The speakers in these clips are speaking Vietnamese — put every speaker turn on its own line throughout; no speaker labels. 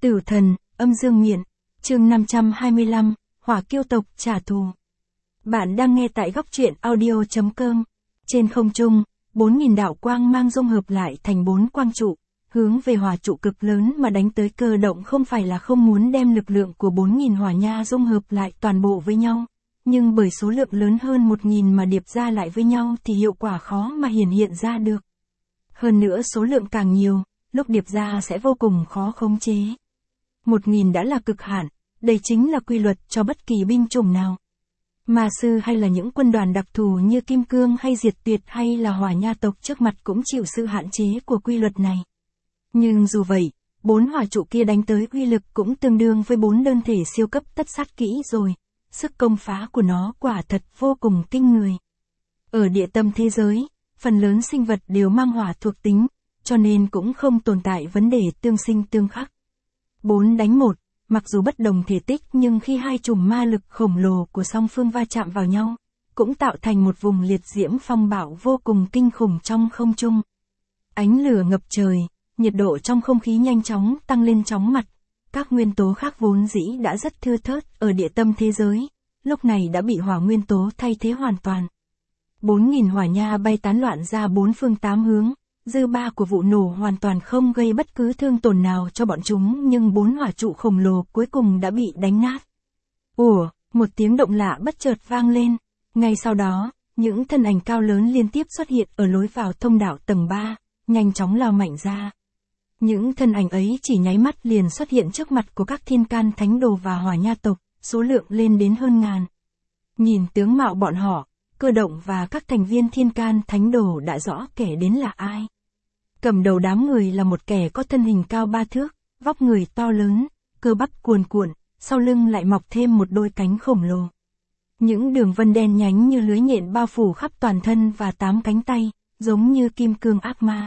Tử thần, âm dương miện, chương 525, Hỏa Kiêu tộc trả thù. Bạn đang nghe tại góc truyện audio.com. Trên không trung, 4.000 đạo quang mang dung hợp lại thành 4 quang trụ, hướng về hỏa trụ cực lớn mà đánh tới. Cơ động không phải là không muốn đem lực lượng của 4.000 hỏa nha dung hợp lại toàn bộ với nhau, nhưng bởi số lượng lớn hơn 1.000 mà điệp ra lại với nhau thì hiệu quả khó mà hiển hiện ra được. Hơn nữa số lượng càng nhiều, lúc điệp ra sẽ vô cùng khó khống chế. 1.000 đã là cực hạn, đây chính là quy luật cho bất kỳ binh chủng nào. Ma sư hay là những quân đoàn đặc thù như Kim Cương hay Diệt Tuyệt hay là Hỏa Nha tộc trước mặt cũng chịu sự hạn chế của quy luật này. Nhưng dù vậy, 4 hỏa trụ kia đánh tới uy lực cũng tương đương với 4 đơn thể siêu cấp tất sát kỹ rồi. Sức công phá của nó quả thật vô cùng kinh người. Ở địa tâm thế giới, phần lớn sinh vật đều mang hỏa thuộc tính, cho nên cũng không tồn tại vấn đề tương sinh tương khắc. 4 đánh 1, mặc dù bất đồng thể tích nhưng khi hai chùm ma lực khổng lồ của song phương va chạm vào nhau, cũng tạo thành một vùng liệt diễm phong bạo vô cùng kinh khủng trong không trung. Ánh lửa ngập trời, nhiệt độ trong không khí nhanh chóng tăng lên chóng mặt. Các nguyên tố khác vốn dĩ đã rất thưa thớt ở địa tâm thế giới, lúc này đã bị hỏa nguyên tố thay thế hoàn toàn. 4.000 hỏa nha bay tán loạn ra 4 phương 8 hướng, dư ba của vụ nổ hoàn toàn không gây bất cứ thương tổn nào cho bọn chúng, nhưng 4 hỏa trụ khổng lồ cuối cùng đã bị đánh nát. Ủa, một tiếng động lạ bất chợt vang lên, ngay sau đó, những thân ảnh cao lớn liên tiếp xuất hiện ở lối vào thông đạo tầng 3, nhanh chóng lao mạnh ra. Những thân ảnh ấy chỉ nháy mắt liền xuất hiện trước mặt của các thiên can thánh đồ và hỏa nha tộc, số lượng lên đến hơn ngàn. Nhìn tướng mạo bọn họ, Cơ động và các thành viên thiên can thánh đồ đã rõ kẻ đến là ai. Cầm đầu đám người là một kẻ có thân hình cao 3 thước, vóc người to lớn, cơ bắp cuồn cuộn, sau lưng lại mọc thêm một đôi cánh khổng lồ. Những đường vân đen nhánh như lưới nhện bao phủ khắp toàn thân và 8 cánh tay, giống như kim cương ác ma.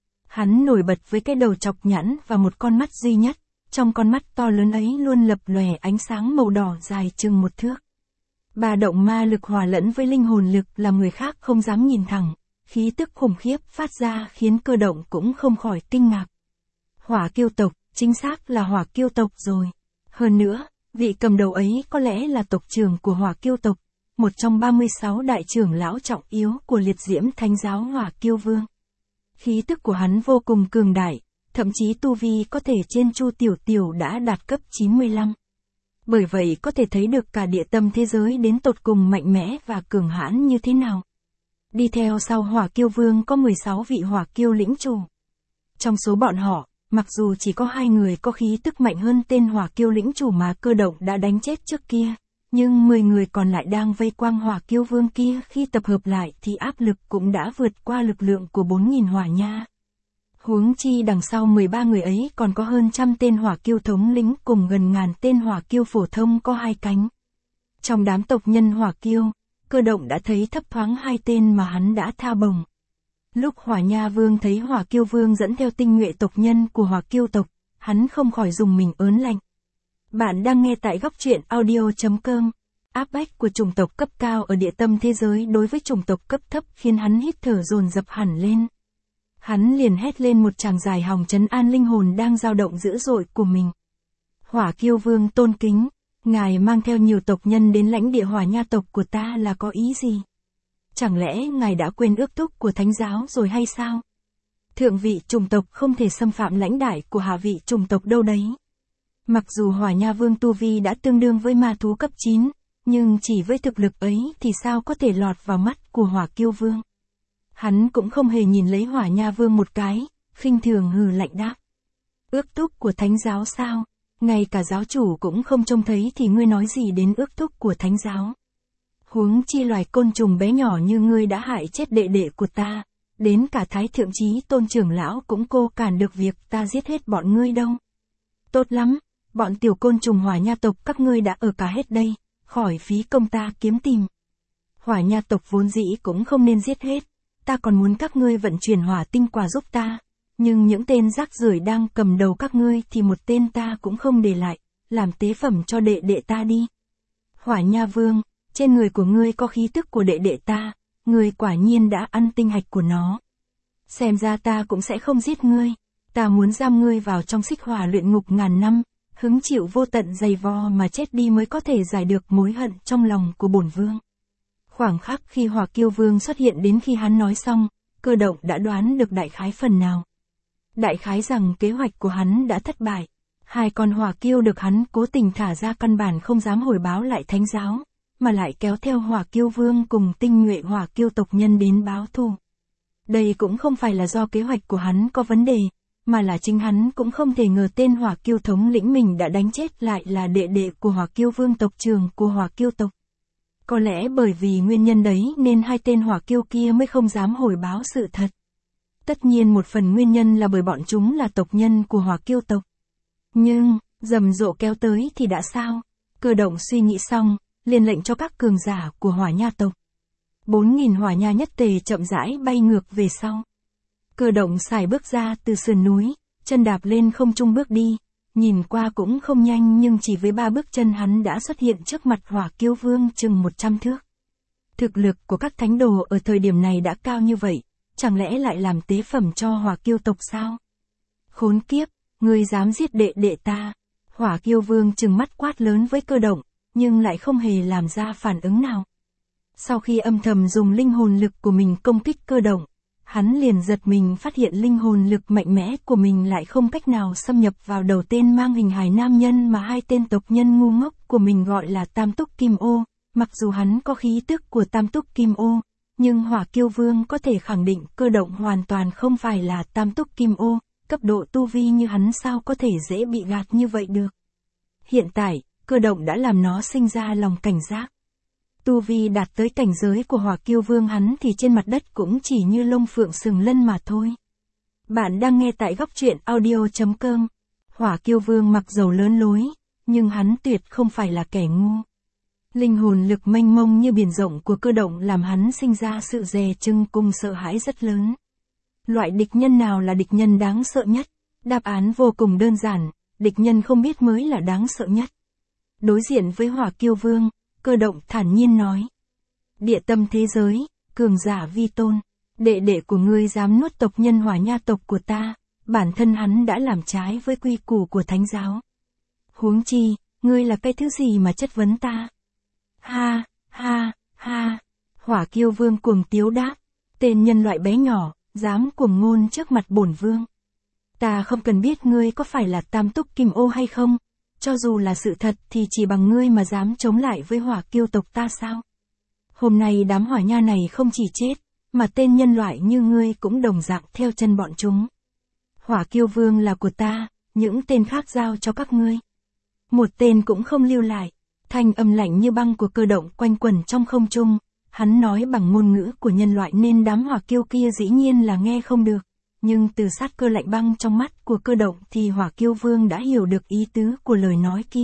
Hắn nổi bật với cái đầu chọc nhẵn và một con mắt duy nhất, trong con mắt to lớn ấy luôn lập lòe ánh sáng màu đỏ dài chừng 1 thước. Ba động ma lực hòa lẫn với linh hồn lực làm người khác không dám nhìn thẳng, khí tức khủng khiếp phát ra khiến Cơ động cũng không khỏi kinh ngạc. Hỏa Kiêu tộc, chính xác là Hỏa Kiêu tộc rồi. Hơn nữa, vị cầm đầu ấy có lẽ là tộc trưởng của Hỏa Kiêu tộc, một trong 36 đại trưởng lão trọng yếu của liệt diễm thánh giáo Hỏa Kiêu Vương. Khí tức của hắn vô cùng cường đại, thậm chí tu vi có thể trên Chu Tiểu Tiểu đã đạt cấp 95. Bởi vậy có thể thấy được cả địa tâm thế giới đến tột cùng mạnh mẽ và cường hãn như thế nào. Đi theo sau Hỏa Kiêu Vương có 16 vị Hỏa Kiêu lĩnh chủ. Trong số bọn họ, mặc dù chỉ có 2 người có khí tức mạnh hơn tên Hỏa Kiêu lĩnh chủ mà Cơ động đã đánh chết trước kia, nhưng 10 người còn lại đang vây quanh Hỏa Kiêu Vương kia, khi tập hợp lại thì áp lực cũng đã vượt qua lực lượng của 4.000 hỏa nha. Huống chi đằng sau 13 người ấy còn có hơn trăm tên Hỏa Kiêu thống lĩnh cùng gần ngàn tên Hỏa Kiêu phổ thông có 2 cánh. Trong đám tộc nhân Hỏa Kiêu, Cơ động đã thấy thấp thoáng 2 tên mà hắn đã tha bổng. Lúc Hỏa Nha Vương thấy Hỏa Kiêu Vương dẫn theo tinh nhuệ tộc nhân của Hỏa Kiêu tộc, hắn không khỏi dùng mình ớn lạnh. Bạn đang nghe tại góc truyện audio.com. Áp bách của chủng tộc cấp cao ở địa tâm thế giới đối với chủng tộc cấp thấp khiến hắn hít thở dồn dập hẳn lên. Hắn liền hét lên một tràng dài hòng trấn an linh hồn đang dao động dữ dội của mình. Hỏa Kiêu Vương tôn kính, ngài mang theo nhiều tộc nhân đến lãnh địa Hỏa Nha tộc của ta là có ý gì? Chẳng lẽ ngài đã quên ước thúc của thánh giáo rồi hay sao? Thượng vị chủng tộc không thể xâm phạm lãnh đại của hạ vị chủng tộc đâu đấy. Mặc dù Hỏa Nha Vương tu vi đã tương đương với ma thú cấp 9, nhưng chỉ với thực lực ấy thì sao có thể lọt vào mắt của Hỏa Kiêu Vương. Hắn cũng không hề nhìn lấy Hỏa Nha Vương một cái, khinh thường hừ lạnh đáp. Ước thúc của thánh giáo sao? Ngay cả giáo chủ cũng không trông thấy thì ngươi nói gì đến ước thúc của thánh giáo? Huống chi loài côn trùng bé nhỏ như ngươi đã hại chết đệ đệ của ta, đến cả Thái Thượng Chí Tôn trưởng lão cũng cô cản được việc ta giết hết bọn ngươi đâu. Tốt lắm, bọn tiểu côn trùng Hỏa Nha tộc các ngươi đã ở cả hết đây, khỏi phí công ta kiếm tìm. Hỏa Nha tộc vốn dĩ cũng không nên giết hết, ta còn muốn các ngươi vận chuyển hỏa tinh quả giúp ta, nhưng những tên rác rưởi đang cầm đầu các ngươi thì một tên ta cũng không để lại, làm tế phẩm cho đệ đệ ta đi. Hỏa Nha Vương, trên người của ngươi có khí tức của đệ đệ ta, ngươi quả nhiên đã ăn tinh hạch của nó. Xem ra ta cũng sẽ không giết ngươi. Ta muốn giam ngươi vào trong xích hỏa luyện ngục ngàn năm, hứng chịu vô tận dày vò mà chết đi mới có thể giải được mối hận trong lòng của bổn vương. Khoảng khắc khi Hỏa Kiêu Vương xuất hiện đến khi hắn nói xong, Cơ Động đã đoán được đại khái phần nào. Đại khái rằng kế hoạch của hắn đã thất bại. Hai con hỏa kiêu được hắn cố tình thả ra căn bản không dám hồi báo lại thánh giáo, mà lại kéo theo Hỏa Kiêu Vương cùng tinh nhuệ hỏa kiêu tộc nhân đến báo thù. Đây cũng không phải là do kế hoạch của hắn có vấn đề, mà là chính hắn cũng không thể ngờ tên hỏa kiêu thống lĩnh mình đã đánh chết lại là đệ đệ của Hỏa Kiêu Vương tộc trưởng của hỏa kiêu tộc. Có lẽ bởi vì nguyên nhân đấy nên hai tên hỏa kiêu kia mới không dám hồi báo sự thật. Tất nhiên một phần nguyên nhân là bởi bọn chúng là tộc nhân của hỏa kiêu tộc. Nhưng, rầm rộ kéo tới thì đã sao? Cơ Động suy nghĩ xong, liền lệnh cho các cường giả của hỏa nha tộc. 4.000 hỏa nha nhất tề chậm rãi bay ngược về sau. Cơ Động xài bước ra từ sườn núi, chân đạp lên không trung bước đi, nhìn qua cũng không nhanh nhưng chỉ với 3 bước chân hắn đã xuất hiện trước mặt Hỏa Kiêu Vương chừng 100 thước. Thực lực của các thánh đồ ở thời điểm này đã cao như vậy, chẳng lẽ lại làm tế phẩm cho hỏa kiêu tộc sao? Khốn kiếp, ngươi dám giết đệ đệ ta. Hỏa Kiêu Vương trừng mắt quát lớn với Cơ Động, nhưng lại không hề làm ra phản ứng nào. Sau khi âm thầm dùng linh hồn lực của mình công kích Cơ Động, hắn liền giật mình phát hiện linh hồn lực mạnh mẽ của mình lại không cách nào xâm nhập vào đầu tên mang hình hài nam nhân mà hai tên tộc nhân ngu ngốc của mình gọi là Tam Túc Kim Ô. Mặc dù hắn có khí tức của Tam Túc Kim Ô, nhưng Hỏa Kiêu Vương có thể khẳng định Cơ Động hoàn toàn không phải là Tam Túc Kim Ô, cấp độ tu vi như hắn sao có thể dễ bị gạt như vậy được. Hiện tại, Cơ Động đã làm nó sinh ra lòng cảnh giác. Tu vi đạt tới cảnh giới của Hỏa Kiêu Vương hắn thì trên mặt đất cũng chỉ như lông phượng sừng lân mà thôi. Bạn đang nghe tại góc truyện audio.com. Hỏa Kiêu Vương mặc dầu lớn lối, nhưng hắn tuyệt không phải là kẻ ngu. Linh hồn lực mênh mông như biển rộng của Cơ Động làm hắn sinh ra sự dè chừng cùng sợ hãi rất lớn. Loại địch nhân nào là địch nhân đáng sợ nhất? Đáp án vô cùng đơn giản, địch nhân không biết mới là đáng sợ nhất. Đối diện với Hỏa Kiêu Vương, Cơ Động thản nhiên nói. Địa tâm thế giới, cường giả vi tôn, đệ đệ của ngươi dám nuốt tộc nhân hỏa nha tộc của ta, bản thân hắn đã làm trái với quy củ của thánh giáo. Huống chi, ngươi là cái thứ gì mà chất vấn ta? Ha, ha, ha, Hỏa Kiêu Vương cuồng tiếu đáp, tên nhân loại bé nhỏ, dám cuồng ngôn trước mặt bổn vương. Ta không cần biết ngươi có phải là Tam Túc Kim Ô hay không, cho dù là sự thật thì chỉ bằng ngươi mà dám chống lại với hỏa kiêu tộc ta sao? Hôm nay đám hỏa nha này không chỉ chết, mà tên nhân loại như ngươi cũng đồng dạng theo chân bọn chúng. Hỏa Kiêu Vương là của ta, những tên khác giao cho các ngươi. Một tên cũng không lưu lại. Thanh âm lạnh như băng của Cơ Động quanh quẩn trong không trung, hắn nói bằng ngôn ngữ của nhân loại nên đám hỏa kiêu kia dĩ nhiên là nghe không được. Nhưng từ sát cơ lạnh băng trong mắt của Cơ Động thì Hỏa Kiêu Vương đã hiểu được ý tứ của lời nói kia.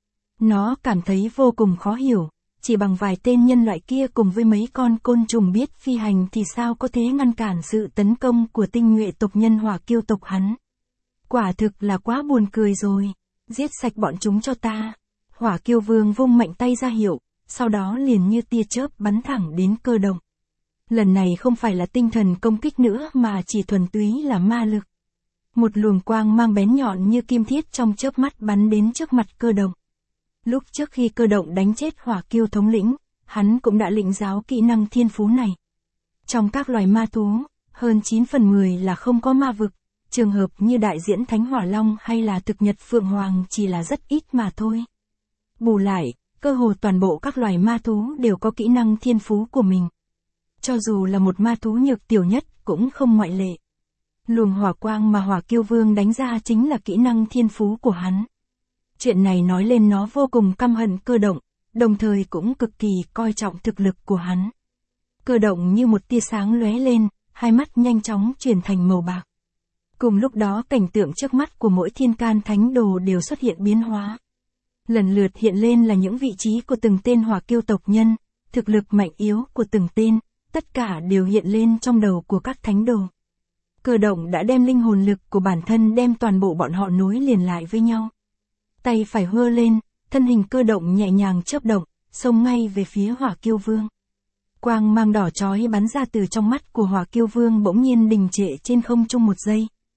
Nó cảm thấy vô cùng khó hiểu, chỉ bằng vài tên nhân loại kia cùng với mấy con côn trùng biết phi hành thì sao có thể ngăn cản sự tấn công của tinh nhuệ tộc nhân Hỏa Kiêu tộc hắn. Quả thực là quá buồn cười rồi, giết sạch bọn chúng cho ta. Hỏa Kiêu Vương vung mạnh tay ra hiệu, sau đó liền như tia chớp bắn thẳng đến Cơ Động. Lần này không phải là tinh thần công kích nữa mà chỉ thuần túy là ma lực. Một luồng quang mang bén nhọn như kim thiết trong chớp mắt bắn đến trước mặt Cơ Động. Lúc trước khi Cơ Động đánh chết Hỏa Kiêu thống lĩnh, hắn cũng đã lĩnh giáo kỹ năng thiên phú này. Trong các loài ma thú, hơn 9 phần 10 là không có ma vực, trường hợp như đại diễn Thánh Hỏa Long hay là thực nhật Phượng Hoàng chỉ là rất ít mà thôi. Bù lại, cơ hồ toàn bộ các loài ma thú đều có kỹ năng thiên phú của mình. Cho dù là một ma thú nhược tiểu nhất cũng không ngoại lệ. Luồng hỏa quang mà Hỏa Kiêu Vương đánh ra chính là kỹ năng thiên phú của hắn. Chuyện này nói lên nó vô cùng căm hận Cơ Động, đồng thời cũng cực kỳ coi trọng thực lực của hắn. Cơ Động như một tia sáng lóe lên, hai mắt nhanh chóng chuyển thành màu bạc. Cùng lúc đó cảnh tượng trước mắt của mỗi thiên can thánh đồ đều xuất hiện biến hóa. Lần lượt hiện lên là những vị trí của từng tên hỏa kiêu tộc nhân, thực lực mạnh yếu của từng tên, tất cả đều hiện lên trong đầu của các thánh đồ. Cơ Động đã đem linh hồn lực của bản thân đem toàn bộ bọn họ nối liền lại với nhau. Tay phải hơ lên, thân hình Cơ Động nhẹ nhàng chớp động, xông ngay về phía Hỏa Kiêu Vương. Quang mang đỏ chói bắn ra từ trong mắt của Hỏa Kiêu Vương bỗng nhiên đình trệ trên không trung một giây,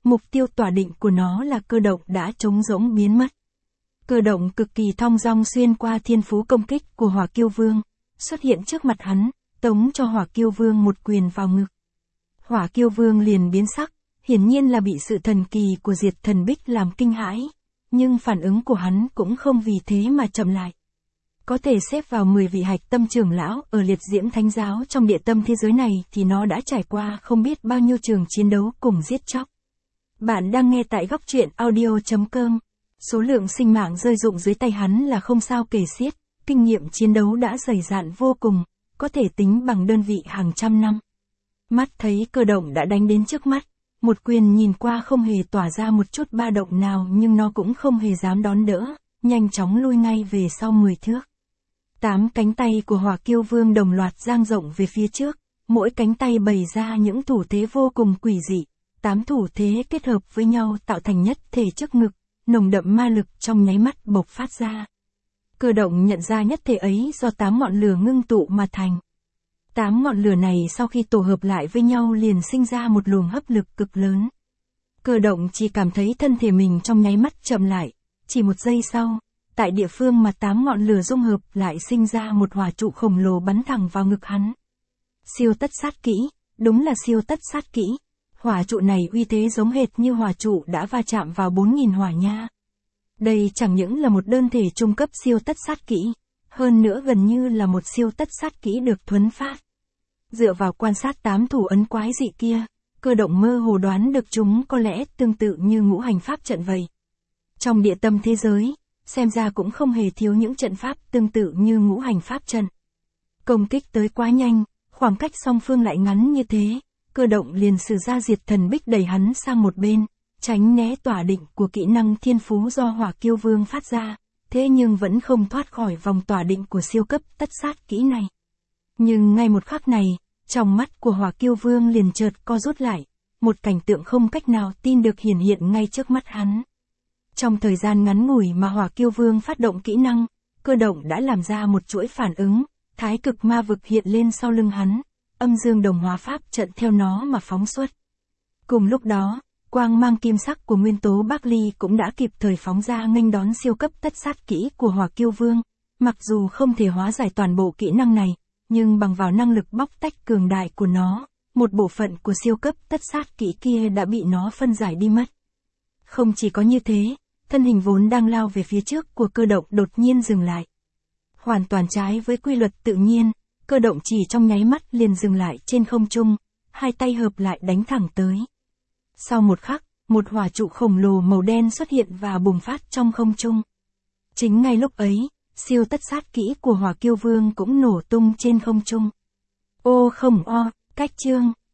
mục tiêu tỏa định của nó là cơ động đã trống rỗng biến mất. Cơ động cực kỳ thong dong xuyên qua thiên phú công kích của Hỏa Kiêu Vương, xuất hiện trước mặt hắn, tống cho Hỏa Kiêu Vương một quyền vào ngực. Hỏa Kiêu Vương liền biến sắc, hiển nhiên là bị sự thần kỳ của Diệt Thần Bích làm kinh hãi, nhưng phản ứng của hắn cũng không vì thế mà chậm lại. Có thể xếp vào 10 vị hạch tâm trưởng lão ở liệt diễm thánh giáo trong địa tâm thế giới này thì nó đã trải qua không biết bao nhiêu trường chiến đấu cùng giết chóc. Bạn đang nghe tại góc truyện audio.com. Số lượng sinh mạng rơi rụng dưới tay hắn là không sao kể xiết, kinh nghiệm chiến đấu đã dày dạn vô cùng, có thể tính bằng đơn vị hàng trăm năm. Mắt thấy cơ động đã đánh đến trước mắt, một quyền nhìn qua không hề tỏa ra một chút ba động nào nhưng nó cũng không hề dám đón đỡ, nhanh chóng lui ngay về sau 10 thước. 8 cánh tay của Hỏa Kiêu Vương đồng loạt dang rộng về phía trước, mỗi cánh tay bày ra những thủ thế vô cùng quỷ dị, 8 thủ thế kết hợp với nhau tạo thành nhất thể trước ngực, nồng đậm ma lực trong nháy mắt bộc phát ra. Cơ động nhận ra nhất thể ấy do 8 ngọn lửa ngưng tụ mà thành. 8 ngọn lửa này sau khi tổ hợp lại với nhau liền sinh ra một luồng hấp lực cực lớn. Cơ động chỉ cảm thấy thân thể mình trong nháy mắt chậm lại, chỉ một giây sau, tại địa phương mà 8 ngọn lửa dung hợp lại sinh ra một hỏa trụ khổng lồ bắn thẳng vào ngực hắn. Siêu tất sát kỹ, đúng là siêu tất sát kỹ. Hỏa trụ này uy thế giống hệt như hỏa trụ đã va chạm vào 4.000 hỏa nha. Đây chẳng những là một đơn thể trung cấp siêu tất sát kỹ, hơn nữa gần như là một siêu tất sát kỹ được thuấn phát. Dựa vào quan sát 8 thủ ấn quái dị kia, cơ động mơ hồ đoán được chúng có lẽ tương tự như ngũ hành pháp trận vậy. Trong địa tâm thế giới, xem ra cũng không hề thiếu những trận pháp tương tự như ngũ hành pháp trận. Công kích tới quá nhanh, khoảng cách song phương lại ngắn như thế, cơ động liền sử ra Diệt Thần Bích đẩy hắn sang một bên, tránh né tỏa định của kỹ năng thiên phú do Hỏa Kiêu Vương phát ra, thế nhưng vẫn không thoát khỏi vòng tỏa định của siêu cấp tất sát kỹ này. Nhưng ngay một khắc này, trong mắt của Hỏa Kiêu Vương liền chợt co rút lại, một cảnh tượng không cách nào tin được hiển hiện ngay trước mắt hắn. Trong thời gian ngắn ngủi mà Hỏa Kiêu Vương phát động kỹ năng, cơ động đã làm ra một chuỗi phản ứng, thái cực ma vực hiện lên sau lưng hắn, âm dương đồng hóa pháp trận theo nó mà phóng xuất. Cùng lúc đó, quang mang kim sắc của nguyên tố Bắc Ly cũng đã kịp thời phóng ra nghênh đón siêu cấp tất sát kỹ của Hỏa Kiêu Vương, mặc dù không thể hóa giải toàn bộ kỹ năng này, nhưng bằng vào năng lực bóc tách cường đại của nó, một bộ phận của siêu cấp tất sát kỹ kia đã bị nó phân giải đi mất. Không chỉ có như thế, thân hình vốn đang lao về phía trước của cơ động đột nhiên dừng lại. Hoàn toàn trái với quy luật tự nhiên, cơ động chỉ trong nháy mắt liền dừng lại trên không trung, hai tay hợp lại đánh thẳng tới. Sau một khắc, một hỏa trụ khổng lồ màu đen xuất hiện và bùng phát trong không trung. Chính ngay lúc ấy, siêu tất sát kỹ của Hỏa Kiêu Vương cũng nổ tung trên không trung. Ô không o, cách chương.